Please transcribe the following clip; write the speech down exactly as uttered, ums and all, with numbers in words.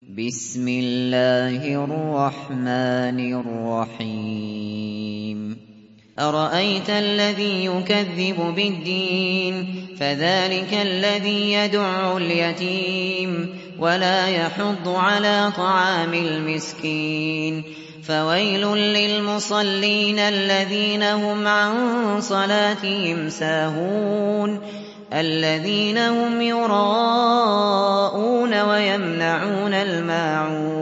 بسم الله الرحمن الرحيم أرأيت الذي يكذب بالدين فذلك الذي يدع اليتيم ولا يحض على طعام المسكين فويل للمصلين الذين هم عن صلاتهم ساهون الذين هم يراءون ويمنعون الماعون